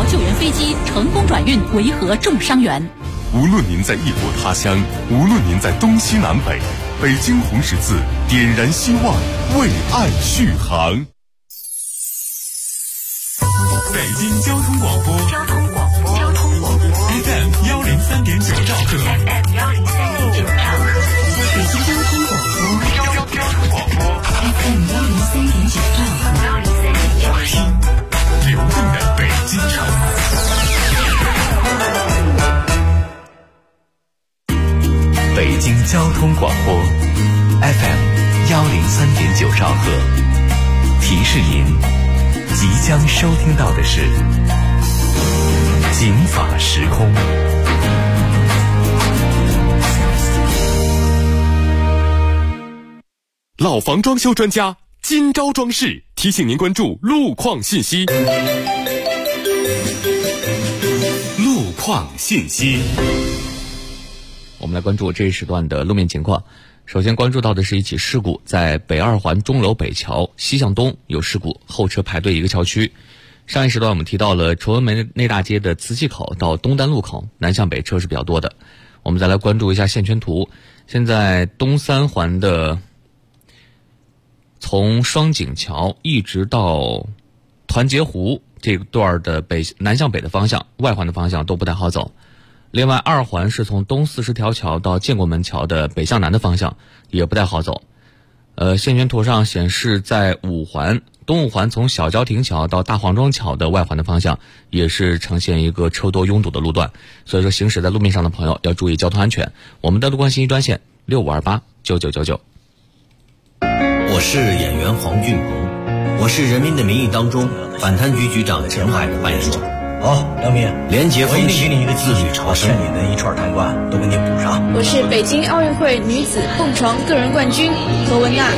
条救援飞机成功转运维和重伤员。 无论您在异国他乡，无论您在东西南北，北京红十字点燃希望，为爱续航。北京交通广播FM 103.9兆赫， 北京交通广播 FM 103.9兆赫， 听流动的北京城。 北京交通广播 FM 103.9兆赫，提示您即将收听到的是警法时空。 老房装修专家金招装饰提醒您关注路况信息。路况信息， 我们来关注这一时段的路面情况。首先关注到的是一起事故，在北二环钟楼北桥西向东有事故，后车排队一个桥区。上一时段我们提到了崇文门内大街的磁器口到东单路口南向北车是比较多的。我们再来关注一下线圈图。现在东三环的从双井桥一直到团结湖这段的南向北的方向，外环的方向都不太好走。另外二环是从东40条桥到建国门桥的北向南的方向也不太好走。线圈图上显示在五环东五环从小郊亭桥到大黄庄桥的外环的方向也是呈现一个车多拥堵的路段，所以说行驶在路面上的朋友要注意交通安全。我们的路况信息专线65289999。 我是演员黄俊鹏，我是《人民的名义》当中反贪局局长陈海的扮演者。 好，梁明， 廉洁风气， 我一定给你一个自律朝生， 欠你的一串贪官都给你补上。 我是北京奥运会女子蹦床个人冠军何文娜。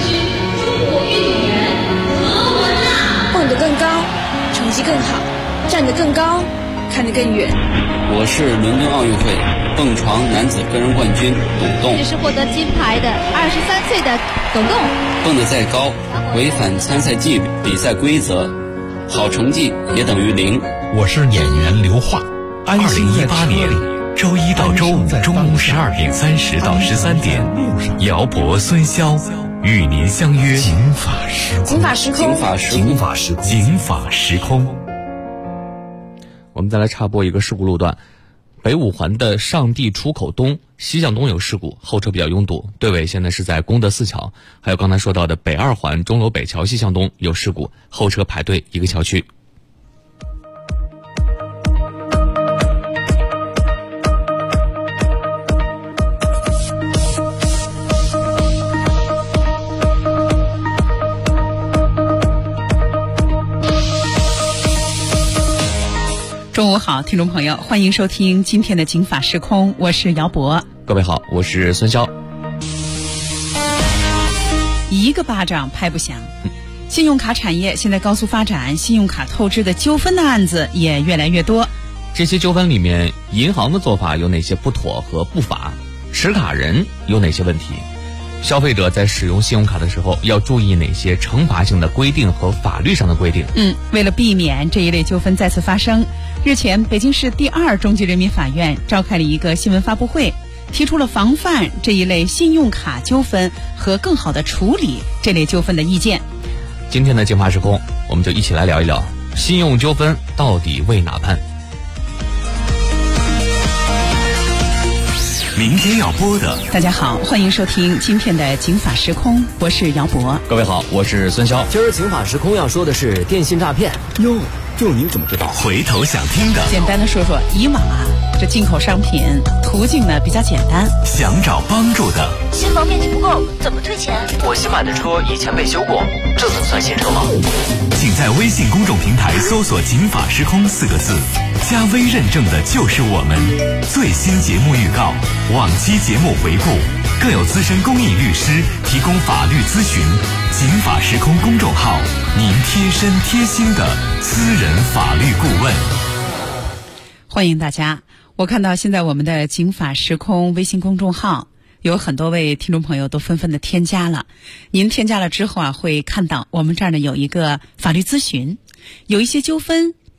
蹦得更高，成绩更好，站得更高，看得更远。 我是伦敦奥运会蹦床男子个人冠军董栋。 这是获得金牌的23岁的董栋。 蹦得再高，违反参赛纪律、比赛规则，好成绩也等于0。 我是演员刘化。2018年周一到周五中午12点30到13点，姚博、孙潇与您相约警法时空。 警法时空， 警法时空，警法时空， 警法时空。 我们再来插播一个事故路段，北五环的上地出口东西向东有事故，后车比较拥堵，队尾现在是在功德寺桥。还有刚才说到的北二环钟楼北桥西向东有事故，后车排队一个桥区。 中午好，听众朋友，欢迎收听今天的警法时空，我是姚博。 各位好，我是孙潇。 一个巴掌拍不响，信用卡产业现在高速发展，信用卡透支的纠纷的案子也越来越多。 这些纠纷里面，银行的做法有哪些不妥和不法？持卡人有哪些问题？消费者在使用信用卡的时候要注意哪些惩罚性的规定和法律上的规定？ 为了避免这一类纠纷再次发生，日前北京市第2中级人民法院召开了一个新闻发布会，提出了防范这一类信用卡纠纷和更好的处理这类纠纷的意见。 今天的警法时空，我们就一起来聊一聊信用纠纷到底为哪判。 明天要播的， 大家好，欢迎收听今天的警法时空，我是姚博。 各位好，我是孙潇。 今儿警法时空要说的是电信诈骗。 哟，就您怎么知道？回头想听的， 简单的说说，以往这进口商品途径呢比较简单， 想找帮助的， 新房面积不够，怎么退钱？ 我新买的车以前被修过，这怎么算新车吗？ 请在微信公众平台搜索“警法时空”4个字，加微认证的就是我们。最新节目预告、往期节目回顾，更有资深公益律师提供法律咨询。警法时空公众号，您贴身贴心的私人法律顾问。 欢迎大家。我看到现在我们的警法时空微信公众号有很多位听众朋友都纷纷的添加了。您添加了之后会看到我们这儿呢有一个法律咨询，有一些纠纷，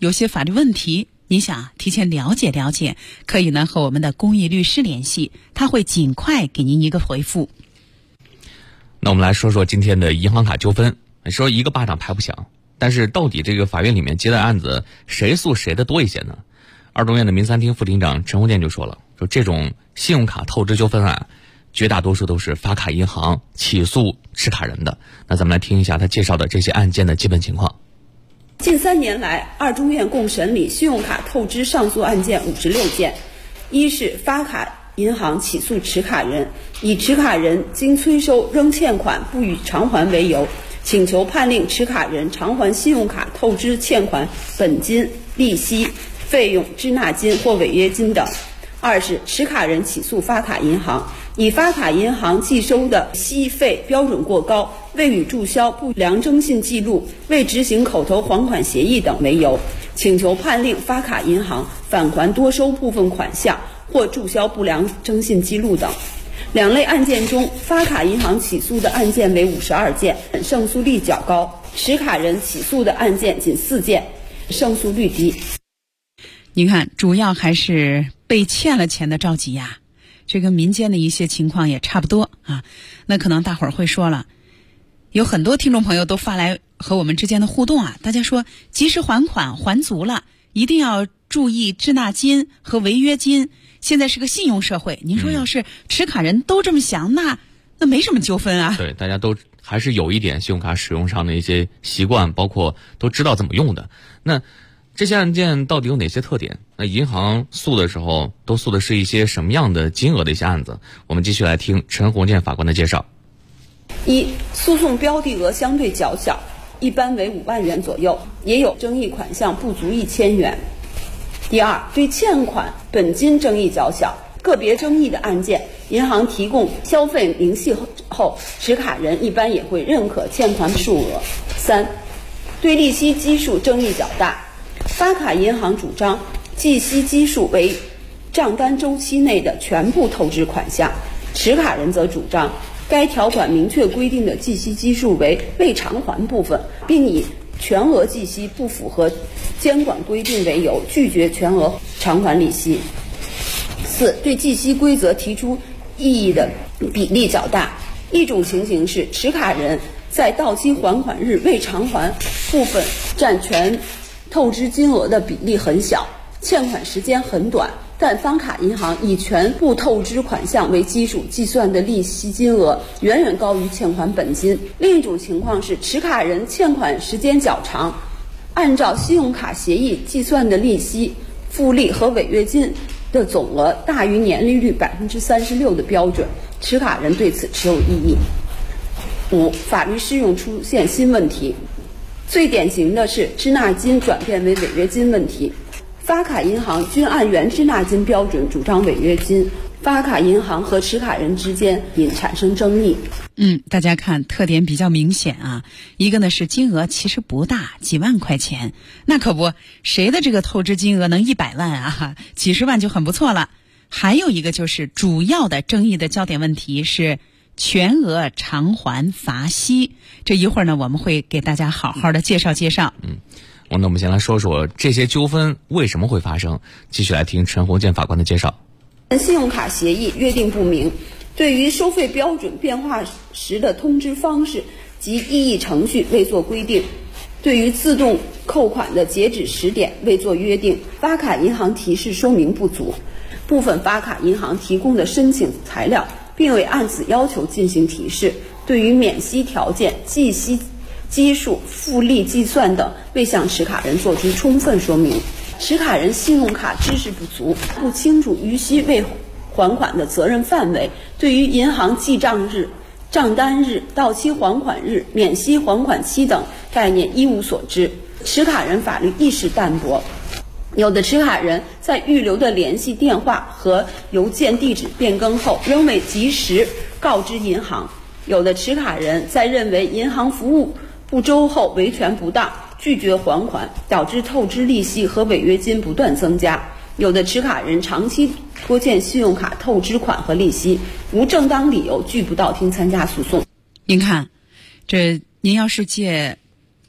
有些法律问题，你想提前了解了解，可以呢和我们的公益律师联系，他会尽快给您一个回复。 那我们来说说今天的银行卡纠纷。说一个巴掌拍不响，但是到底这个法院里面接的案子谁诉谁的多一些呢？二中院的民三厅副庭长陈红建就说了，说这种信用卡透支纠纷案，绝大多数都是发卡银行起诉持卡人的。那咱们来听一下他介绍的这些案件的基本情况。 近3年来，二中院共审理信用卡透支上诉案件56件。一是发卡银行起诉持卡人，以持卡人经催收仍欠款不予偿还为由，请求判令持卡人偿还信用卡透支欠款本金、利息、费用、滞纳金或违约金等。二是持卡人起诉发卡银行，以发卡银行计收的息费标准过高、未予注销不良征信记录、未执行口头还款协议等为由，请求判令发卡银行返还多收部分款项或注销不良征信记录等。两类案件中，发卡银行起诉的案件为52件，胜诉率较高；持卡人起诉的案件仅4件，胜诉率低。 你看，主要还是被欠了钱的着急呀，这跟民间的一些情况也差不多啊。那可能大伙儿会说了，有很多听众朋友都发来和我们之间的互动啊，大家说及时还款还足了，一定要注意滞纳金和违约金。现在是个信用社会，您说要是持卡人都这么想，那没什么纠纷啊。 对，大家都还是有一点信用卡使用上的一些习惯，包括都知道怎么用的。那这些案件到底有哪些特点？那银行诉的时候都诉的是一些什么样的金额的一些案子？我们继续来听陈红建法官的介绍。 一、诉讼标的额相对较小，一般为5万元左右，也有争议款项不足1000元。第二，对欠款本金争议较小，个别争议的案件，银行提供消费明细后，持卡人一般也会认可欠款数额。三、对利息基数争议较大，发卡银行主张计息基数为账单周期内的全部透支款项，持卡人则主张该条款明确规定的计息基数为未偿还部分，并以全额计息不符合监管规定为由，拒绝全额偿还利息。四、对计息规则提出异议的比例较大。一种情形是持卡人在到期还款日未偿还部分占全透支金额的比例很小，欠款时间很短，但发卡银行以全部透支款项为基础计算的利息金额远远高于欠款本金。另一种情况是持卡人欠款时间较长，按照信用卡协议计算的利息、复利和违约金的总额大于年利率36%的标准，持卡人对此持有异议。五、法律适用出现新问题，最典型的是滞纳金转变为违约金问题。发卡银行均按原滞纳金标准主张违约金，发卡银行和持卡人之间因产生争议。 大家看特点比较明显啊。一个呢是金额其实不大，几万块钱，那可不，谁的这个透支金额能100万啊，几十万就很不错了。还有一个就是主要的争议的焦点问题是全额偿还罚息，这一会儿呢我们会给大家好好的介绍介绍。 那我们先来说说这些纠纷为什么会发生，继续来听陈红建法官的介绍。 信用卡协议约定不明，对于收费标准变化时的通知方式及异议程序未做规定，对于自动扣款的截止时点未做约定，发卡银行提示说明不足，部分发卡银行提供的申请材料并未按此要求进行提示，对于免息条件、计息基数、复利计算等未向持卡人做出充分说明，持卡人信用卡知识不足，不清楚逾期未还款的责任范围，对于银行记账日、账单日、到期还款日、免息还款期等概念一无所知，持卡人法律意识淡薄。有的持卡人在预留的联系电话和邮件地址变更后仍未及时告知银行，有的持卡人在认为银行服务不周后维权不当，拒绝还款，导致透支利息和违约金不断增加。有的持卡人长期拖欠信用卡透支款和利息，无正当理由拒不到庭参加诉讼。 您看，这您要是借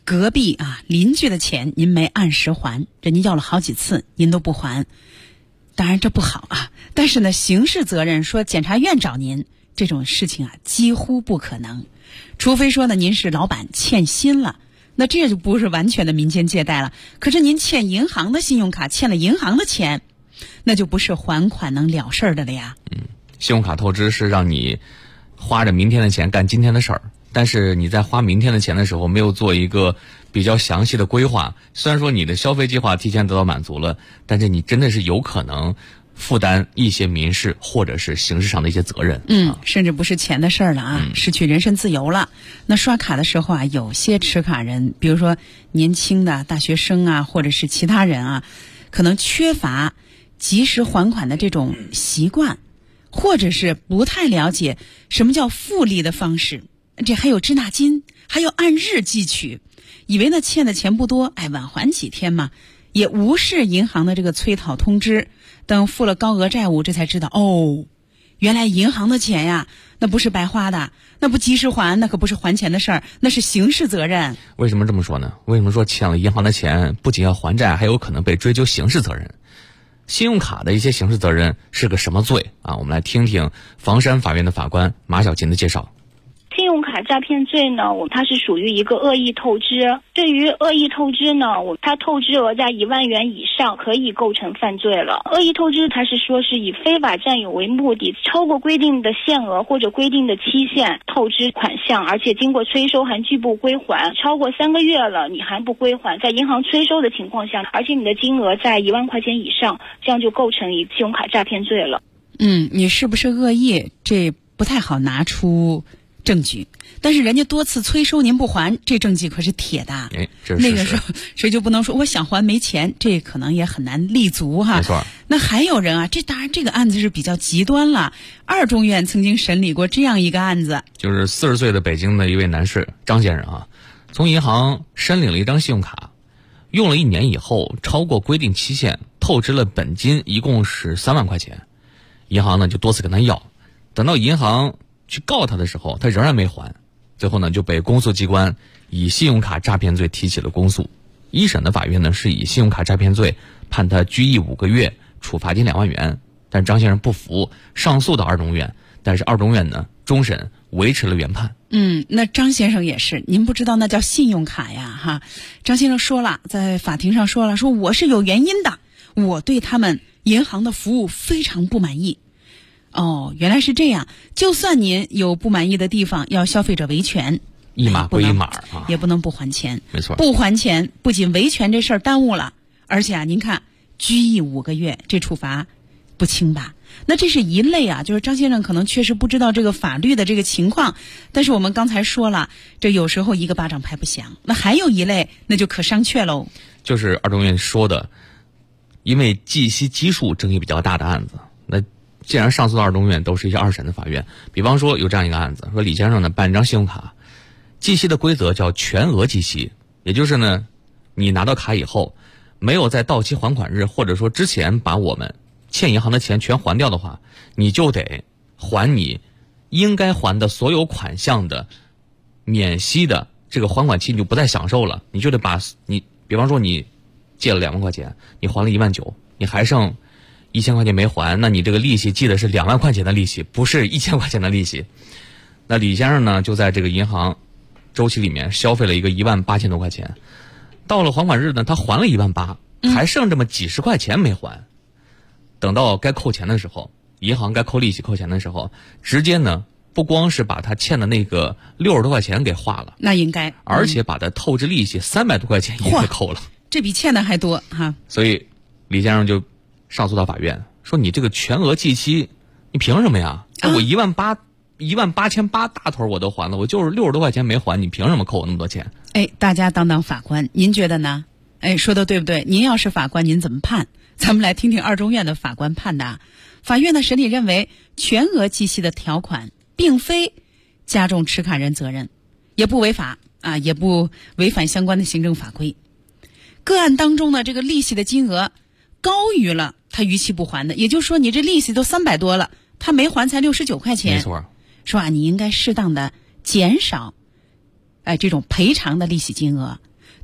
隔壁邻居的钱您没按时还，人家要了好几次您都不还，当然这不好但是呢，刑事责任说检察院找您这种事情几乎不可能，除非说呢您是老板欠薪了，那这就不是完全的民间借贷了。可是您欠银行的信用卡，欠了银行的钱，那就不是还款能了事儿的了呀。 信用卡透支是让你花着明天的钱干今天的事儿，但是你在花明天的钱的时候没有做一个比较详细的规划，虽然说你的消费计划提前得到满足了，但是你真的是有可能负担一些民事或者是刑事上的一些责任。 甚至不是钱的事儿了失去人身自由了。那刷卡的时候有些持卡人，比如说年轻的大学生或者是其他人可能缺乏及时还款的这种习惯，或者是不太了解什么叫复利的方式，这还有滞纳金，还有按日计取，以为呢欠的钱不多，晚还几天嘛，也无视银行的这个催讨通知，等付了高额债务，这才知道原来银行的钱呀，那不是白花的，那不及时还，那可不是还钱的事儿，那是刑事责任。 为什么这么说呢？为什么说欠了银行的钱不仅要还债，还有可能被追究刑事责任？信用卡的一些刑事责任是个什么罪我们来听听房山法院的法官马小琴的介绍。 信用卡诈骗罪呢，它是属于一个恶意透支。对于恶意透支呢，它透支额在1万元以上，可以构成犯罪了。恶意透支，它是说是以非法占有为目的，超过规定的限额或者规定的期限透支款项，而且经过催收还拒不归还，超过3个月了你还不归还，在银行催收的情况下，而且你的金额在1万块钱以上，这样就构成信用卡诈骗罪了。 你是不是恶意，这不太好拿出证据，但是人家多次催收您不还，这证据可是铁的。 这是那个时候谁就不能说我想还没钱，这可能也很难立足没错。 那还有人这当然这个案子是比较极端了。2中院曾经审理过这样一个案子， 就是40岁的北京的一位男士张先生从银行申领了一张信用卡，用了1年以后，超过规定期限，透支了本金一共是3万块钱。银行呢就多次跟他要，等到银行去告他的时候，他仍然没还，最后呢就被公诉机关以信用卡诈骗罪提起了公诉。一审的法院呢是以信用卡诈骗罪判他拘役5个月，处罚金2万元。但张先生不服，上诉到2中院，但是2中院呢终审维持了原判。 那张先生也是，您不知道那叫信用卡呀张先生说了，在法庭上说了，说我是有原因的，我对他们银行的服务非常不满意。原来是这样，就算您有不满意的地方，要消费者维权， 一码归一码也不能不还钱。 没错， 不还钱不仅维权这事儿耽误了，而且您看拘役5个月，这处罚不轻吧？那这是一类就是张先生可能确实不知道这个法律的这个情况，但是我们刚才说了，这有时候一个巴掌拍不响。那还有一类，那就可商榷喽， 就是2中院说的，因为计息基数争议比较大的案子，那既然上诉到2中院都是一些2审的法院，比方说有这样一个案子，说李先生呢办一张信用卡，计息的规则叫全额计息，也就是呢你拿到卡以后，没有在到期还款日或者说之前把我们欠银行的钱全还掉的话，你就得还你应该还的所有款项的免息的这个还款期，你就不再享受了，你就得把你比方说你借了2万块钱，你还了1万9，你还剩1000块钱没还，那你这个利息记得是2万块钱的利息，不是1000块钱的利息。那李先生呢就在这个银行周期里面消费了一个18000多块钱，到了还款日呢他还了18000，还剩这么几十块钱没还。等到该扣钱的时候，银行该扣利息扣钱的时候，直接呢不光是把他欠的那个60多块钱给划了， 那应该而且把他透支利息300多块钱也给扣了， 这比欠的还多所以李先生就上诉到法院，说你这个全额计息，你凭什么呀？我18800大头我都还了，我就是60多块钱没还，你凭什么扣我那么多钱？ 大家当法官，您觉得呢？说的对不对？您要是法官，您怎么判？咱们来听听2中院的法官判的。法院的审理认为，全额计息的条款并非加重持卡人责任，也不违法也不违反相关的行政法规。个案当中呢，这个利息的金额高于了他逾期不还的，也就是说你这利息都300多了，他没还才69块钱。 没错， 说你应该适当的减少这种赔偿的利息金额。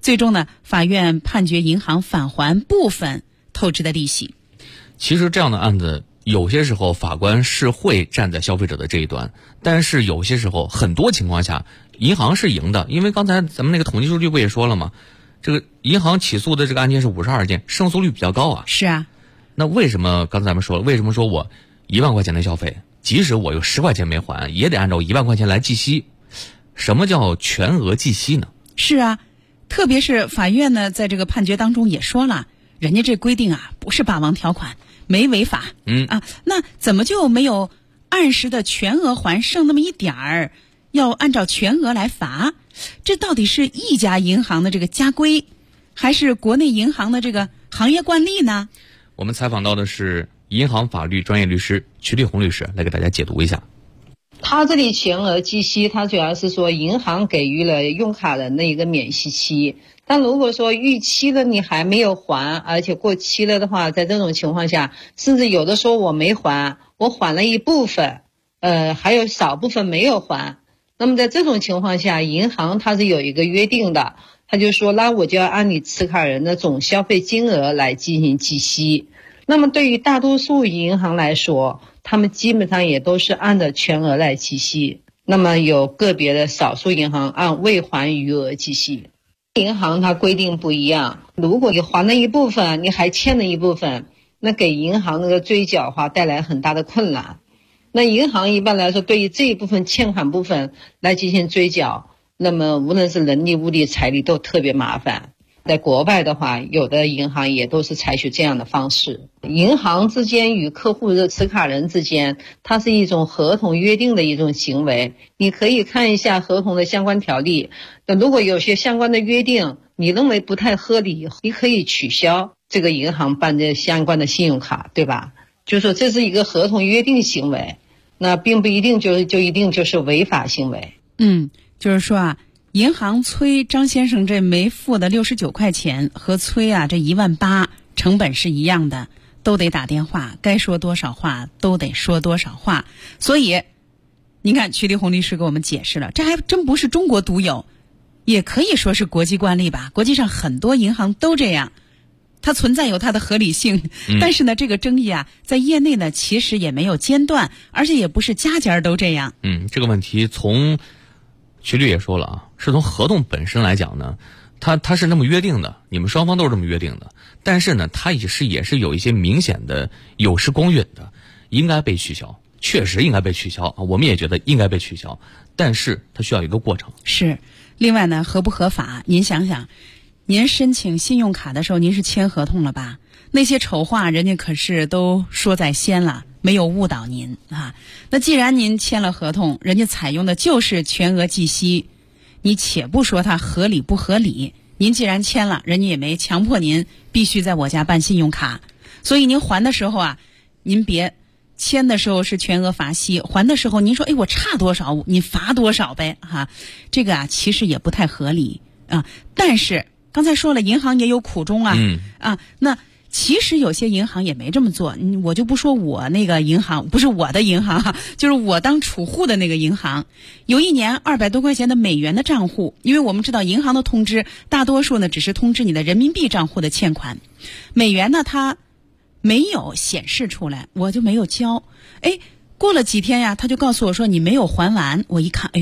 最终呢，法院判决银行返还部分透支的利息。 其实这样的案子有些时候法官是会站在消费者的这一端，但是有些时候很多情况下银行是赢的，因为刚才咱们那个统计数据不也说了吗？这个银行起诉的这个案件是52件，胜诉率比较高啊。 是啊。 那为什么刚才咱们说了，为什么说我1万块钱的消费，即使我有10块钱没还，也得按照1万块钱来计息？什么叫全额计息呢？ 是啊，特别是法院呢，在这个判决当中也说了，人家这规定啊，不是霸王条款，没违法。那怎么就没有按时的全额还，剩那么一点儿要按照全额来罚？这到底是一家银行的这个家规，还是国内银行的这个行业惯例呢？ 我们采访到的是银行法律专业律师曲丽红律师，来给大家解读一下。 他这里全额计息，他主要是说银行给予了用卡人的一个免息期，但如果说逾期了你还没有还，而且过期了的话，在这种情况下，甚至有的说我没还，我还了一部分，还有少部分没有还，那么在这种情况下，银行它是有一个约定的，他就说那我就要按你持卡人的总消费金额来进行计息。那么对于大多数银行来说，他们基本上也都是按照全额来计息，那么有个别的少数银行按未还余额计息。银行它规定不一样，如果你还了一部分，你还欠了一部分，那给银行那个追缴的话带来很大的困难。那银行一般来说对于这一部分欠款部分来进行追缴，那么无论是人力物力财力都特别麻烦。在国外的话，有的银行也都是采取这样的方式。银行之间与客户的持卡人之间，它是一种合同约定的一种行为。你可以看一下合同的相关条例，如果有些相关的约定你认为不太合理，你可以取消这个银行办的相关的信用卡，对吧？就是说这是一个合同约定行为，那并不一定就一定就是违法行为。 就是说啊，银行催张先生这没付的69块钱和催这18000成本是一样的，都得打电话，该说多少话都得说多少话。所以您看曲丽红律师给我们解释了，这还真不是中国独有，也可以说是国际惯例吧。国际上很多银行都这样，它存在有它的合理性。但是呢，这个争议在业内呢其实也没有间断，而且也不是家家都这样。 这个问题从曲律也说了是从合同本身来讲呢，它是那么约定的，你们双方都是这么约定的，但是呢，它也是有一些明显的有失公允的，应该被取消，确实应该被取消我们也觉得应该被取消，但是它需要一个过程。 是，另外呢，合不合法？您想想，您申请信用卡的时候，您是签合同了吧？那些丑话人家可是都说在先了，没有误导您那既然您签了合同，人家采用的就是全额计息，你且不说它合理不合理，您既然签了，人家也没强迫您必须在我家办信用卡，所以您还的时候您别签的时候是全额罚息，还的时候您说我差多少你罚多少呗这个其实也不太合理但是刚才说了，银行也有苦衷那其实有些银行也没这么做，我就不说我那个银行，不是我的银行就是我当储户的那个银行，有一年200多块钱的美元的账户，因为我们知道银行的通知大多数呢只是通知你的人民币账户的欠款，美元呢它没有显示出来，我就没有交。过了几天他就告诉我说你没有还完，我一看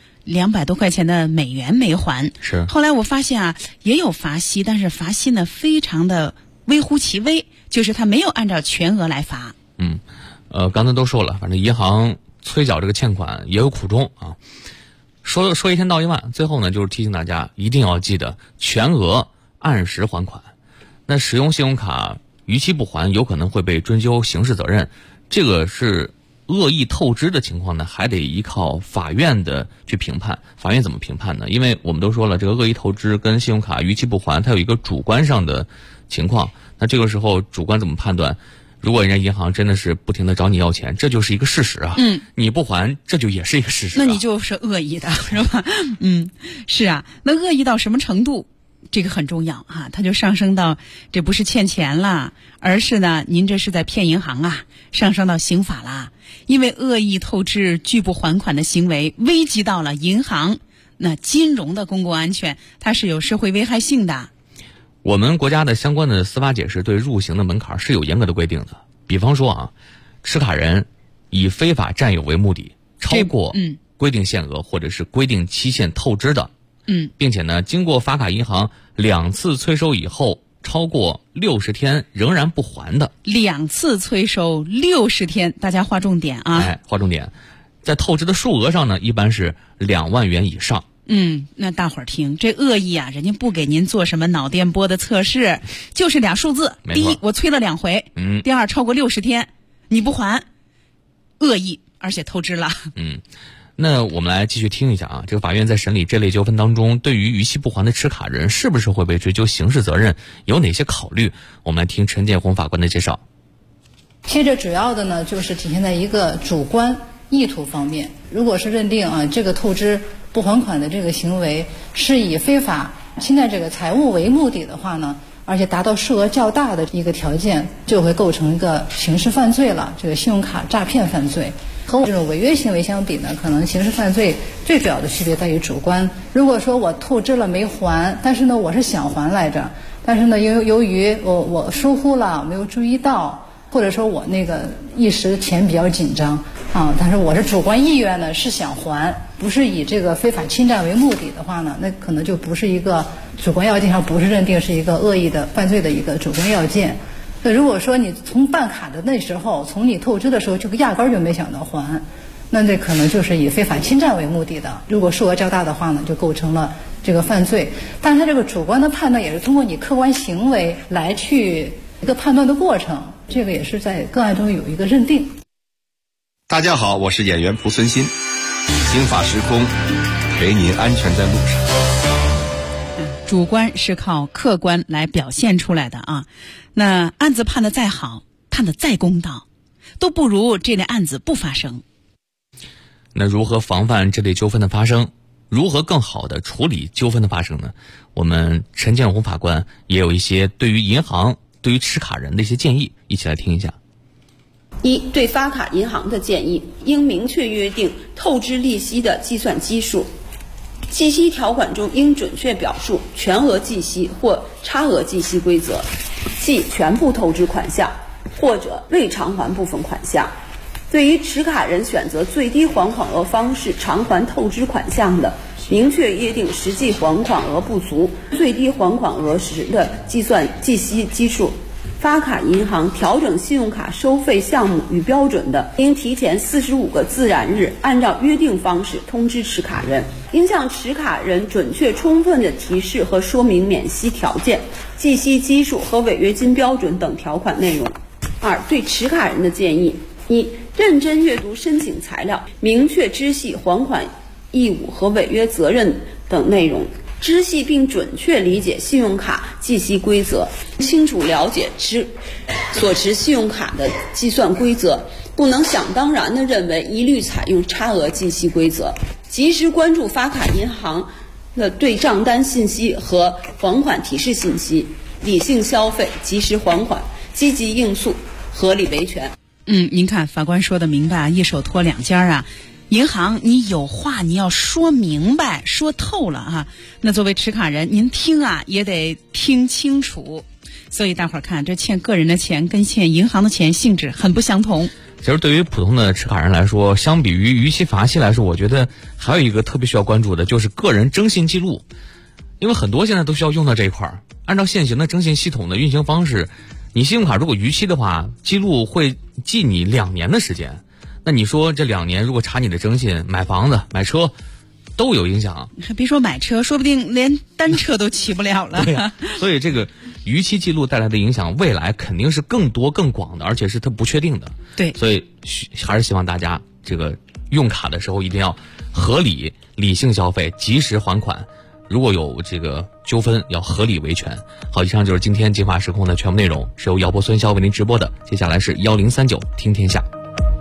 200多块钱的美元没还。 是， 后来我发现也有罚息，但是罚息呢非常的微乎其微，就是他没有按照全额来罚。 刚才都说了，反正银行催缴这个欠款也有苦衷说一天到一万，最后呢就是提醒大家一定要记得全额按时还款。那使用信用卡逾期不还，有可能会被追究刑事责任，这个是恶意透支的情况呢，还得依靠法院的去评判。法院怎么评判呢？因为我们都说了，这个恶意透支跟信用卡逾期不还，它有一个主观上的情况。那这个时候主观怎么判断？如果人家银行真的是不停的找你要钱，这就是一个事实你不还，这就也是一个事实那你就是恶意的，是吧？是那恶意到什么程度？这个很重要它就上升到这不是欠钱了，而是呢您这是在骗银行上升到刑法啦。因为恶意透支拒不还款的行为危及到了银行那金融的公共安全它是有社会危害性的。 我们国家的相关的司法解释对入刑的门槛是有严格的规定的。比方说啊，持卡人以非法占有为目的，超过规定限额或者是规定期限透支的，并且呢，经过发卡银行2次催收以后，超过60天仍然不还的 ，2次催收60天，大家划重点啊！ 划重点，在透支的数额上呢，一般是2万元以上。 那大伙儿听，这恶意啊，人家不给您做什么脑电波的测试，就是俩数字。第一，我催了2回；第二，超过60天，你不还，恶意，而且透支了。 那我们来继续听一下啊，这个法院在审理这类纠纷当中，对于逾期不还的持卡人是不是会被追究刑事责任，有哪些考虑？我们来听陈建红法官的介绍。 其实这主要的呢，就是体现在一个主观意图方面。如果是认定啊，这个透支不还款的这个行为是以非法侵占这个财物为目的的话呢，而且达到数额较大的一个条件，就会构成一个刑事犯罪了，这个信用卡诈骗犯罪。和我这种违约行为相比呢，可能刑事犯罪最主要的区别在于主观。如果说我透支了没还，但是呢我是想还来着，但是呢由于我疏忽了，没有注意到，或者说我那个一时钱比较紧张啊，但是我是主观意愿呢是想还，不是以这个非法侵占为目的的话呢，那可能就不是一个主观要件上不是认定是一个恶意的犯罪的一个主观要件。那如果说你从办卡的那时候，从你透支的时候就压根儿就没想到还，那这可能就是以非法侵占为目的的。如果数额较大的话呢，就构成了这个犯罪。但是它这个主观的判断也是通过你客观行为来去一个判断的过程，这个也是在个案中有一个认定。 大家好，我是演员蒲存昕，刑法时空陪您安全在路上。 主观是靠客观来表现出来的啊。那案子判得再好，判得再公道，都不如这类案子不发生。 那如何防范这类纠纷的发生？如何更好地处理纠纷的发生呢？我们陈建红法官也有一些对于银行、对于持卡人的一些建议，一起来听一下。 一、对发卡银行的建议，应明确约定透支利息的计算基数，计息条款中应准确表述全额计息或差额计息规则，即全部透支款项或者未偿还部分款项。对于持卡人选择最低还款额方式偿还透支款项的，明确约定实际还款额不足、最低还款额时的计算计息基数。发卡银行调整信用卡收费项目与标准的，应提前45个自然日按照约定方式通知持卡人，应向持卡人准确充分的提示和说明免息条件、计息基数和违约金标准等条款内容。二、对持卡人的建议：一、认真阅读申请材料，明确知悉还款义务和违约责任等内容，知悉并准确理解信用卡计息规则，清楚了解所持信用卡的计算规则，不能想当然地认为一律采用差额计息规则，及时关注发卡银行的对账单信息和还款提示信息，理性消费，及时还款，积极应诉，合理维权。 您看法官说的明白，一手托两家啊。银行你有话你要说明白说透了啊，那作为持卡人您听啊也得听清楚。所以大伙儿看，这欠个人的钱跟欠银行的钱性质很不相同。 其实对于普通的持卡人来说，相比于逾期罚期来说，我觉得还有一个特别需要关注的就是个人征信记录，因为很多现在都需要用到这一块儿。按照现行的征信系统的运行方式，你信用卡如果逾期的话，记录会记你2年的时间。那你说这2年如果查你的征信，买房子买车都有影响， 还别说买车，说不定连单车都骑不了了。 对呀，所以这个逾期记录带来的影响未来肯定是更多更广的，而且是它不确定的。 对， 所以还是希望大家这个用卡的时候一定要合理理性消费，及时还款，如果有这个纠纷要合理维权。好，以上就是今天金法时空的全部内容，是由姚波孙潇为您直播的。接下来是1039听天下。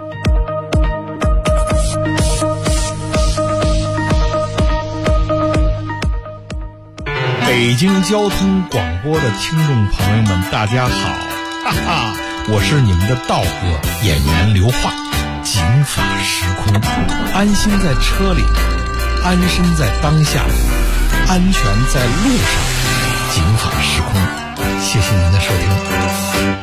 北京交通广播的听众朋友们，大家好，哈哈，我是你们的道哥演员刘化。警法时空，安心在车里， 安身在当下，安全在路上。警法时空，谢谢您的收听。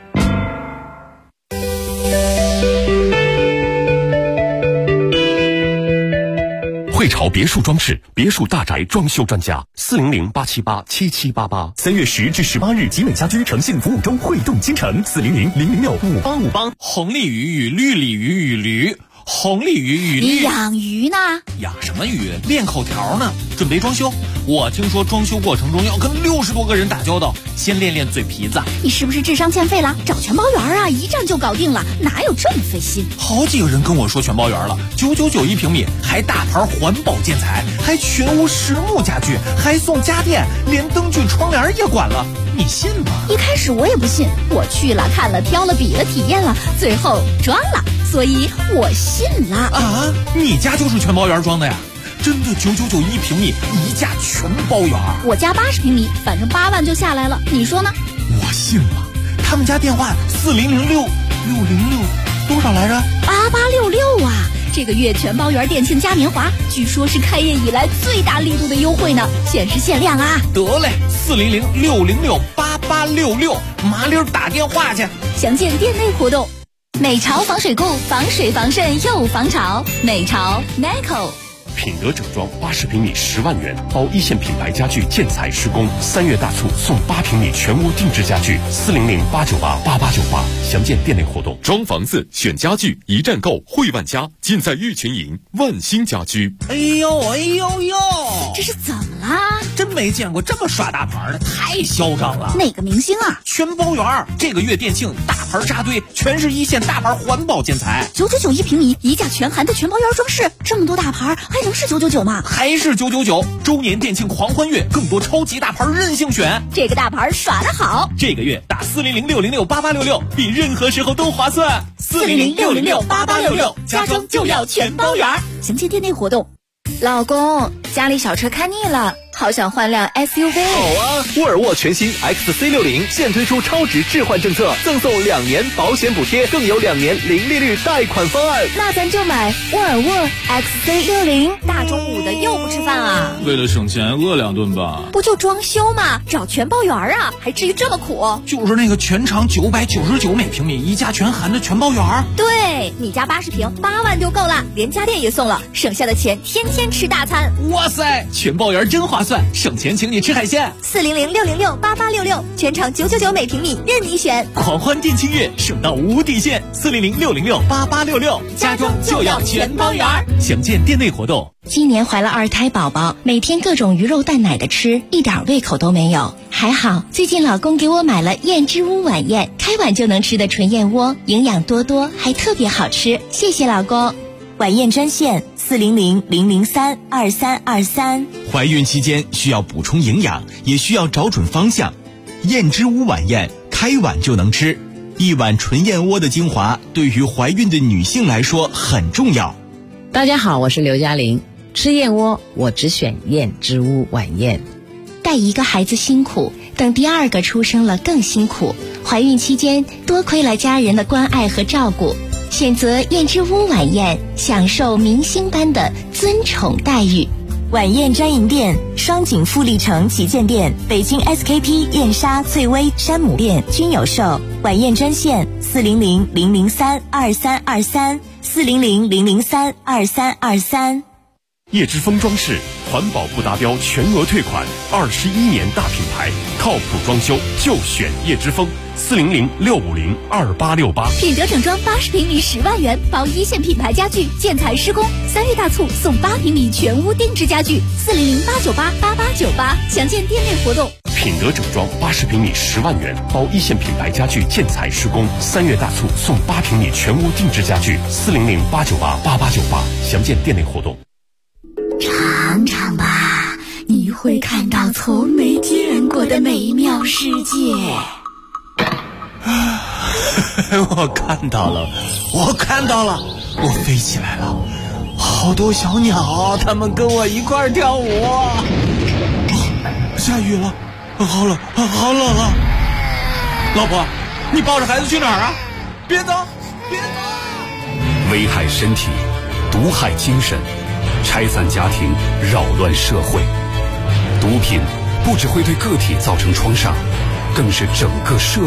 汇潮别墅装饰，别墅大宅装修专家，400-878-7788。3月10至18日，集美家居诚信服务周汇动京城，400-006-5858。 红鲤鱼与绿鲤鱼与驴，红鲤鱼与绿。 你养鱼呢？ 养什么鱼？练口条呢。准备装修，我听说装修过程中要跟60多个人打交道，先练练嘴皮子。 你是不是智商欠费了？找全包园啊，一站就搞定了，哪有这么费心？ 好几个人跟我说全包园了，999一平米，还大牌环保建材，还全屋实木家具，还送家电，连灯具窗帘也管了，你信吗？ 一开始我也不信，我去了看了挑了比了体验了，最后装了，所以我信了。 啊，你家就是全包园装的呀？真的999一平米，一价全包园。 我家80平米，反正8万就下来了，你说呢？ 我信了。他们家电话4006多少来着 ？8866啊！这个月全包园店庆嘉年华，据说是开业以来最大力度的优惠呢，限时限量啊！ 得嘞，400-606-8866，麻溜打电话去。 详见店内活动。美潮防水固，防水防渗又防潮。美潮 Nico。 品德整装80平米10万元，包一线品牌家具建材施工，3月大促送8平米全屋定制家具，400-898-8898，详见店内活动。装房子选家具一站购，汇万家，尽在玉群营万兴家居。 哎呦， 这是怎么啦？ 真没见过这么耍大牌的，太嚣张了。 哪个明星啊？ 全包园，这个月店庆大牌扎堆，全是一线大牌环保建材 ，999一平米，一价全含的全包园装饰，这么多大牌还能是999吗？ 还是999，周年店庆狂欢月，更多超级大牌任性选， 这个大牌耍得好。 这个月打400-606-8866，比任何时候都划算。 400-606-8866，家装就要全包园。详见店内活动。老公，家里小车看腻了，好想换辆 SUV。 好啊，沃尔沃全新 XC60现推出超值置换政策，赠送2年保险补贴，更有2年零利率贷款方案。 那咱就买沃尔沃 XC60。大中午的又不吃饭啊？ 为了省钱饿2顿吧。 不就装修吗？找全包园啊，还至于这么苦？ 就是那个全长999每平米，一价全含的全包园。 对，你家80平8万就够了，连家电也送了，省下的钱天天吃大餐。 哇塞，全包园真划算，省钱请你吃海鲜。 400-606-8866，全场999每平米，任你选。 狂欢店庆月，省到无底线。400-606-8866，家装就要全包园。详见店内活动。 今年怀了2胎宝宝，每天各种鱼肉蛋奶的吃，一点胃口都没有。还好最近老公给我买了燕之屋晚宴，开碗就能吃的纯燕窝，营养多多，还特别好吃。谢谢老公。 晚宴专线400-003-2323。 怀孕期间需要补充营养，也需要找准方向。燕之屋晚宴，开碗就能吃，一碗纯燕窝的精华，对于怀孕的女性来说很重要。 大家好，我是刘嘉玲。吃燕窝，我只选燕之屋晚宴。 带一个孩子辛苦，等第2个出生了更辛苦。怀孕期间多亏了家人的关爱和照顾，选择燕之屋晚宴，享受明星般的尊宠待遇。 晚宴专营店：双井富力城旗舰店、北京 SKP、燕莎、翠微、山姆店均有售。晚宴专线400-003-2323。400-003-2323。 叶之峰装饰，环保不达标全额退款，21年大品牌，靠谱装修就选叶之峰。400-650-2868。 品德整装80平米10万元，包一线品牌家具建材施工，3月大促送8平米全屋定制家具，400-898-8898，详见店内活动。 品德整装80平米10万元，包一线品牌家具建材施工，3月大促送8平米全屋定制家具，400-898-8898，详见店内活动。 尝尝吧，你会看到从没见过的美妙世界。 我看到了，我飞起来了，好多小鸟，它们跟我一块跳舞。下雨了，好冷啊！老婆，你抱着孩子去哪儿啊？别走！ 危害身体，毒害精神， 拆散家庭，扰乱社会。毒品不只会对个体造成创伤，更是整个社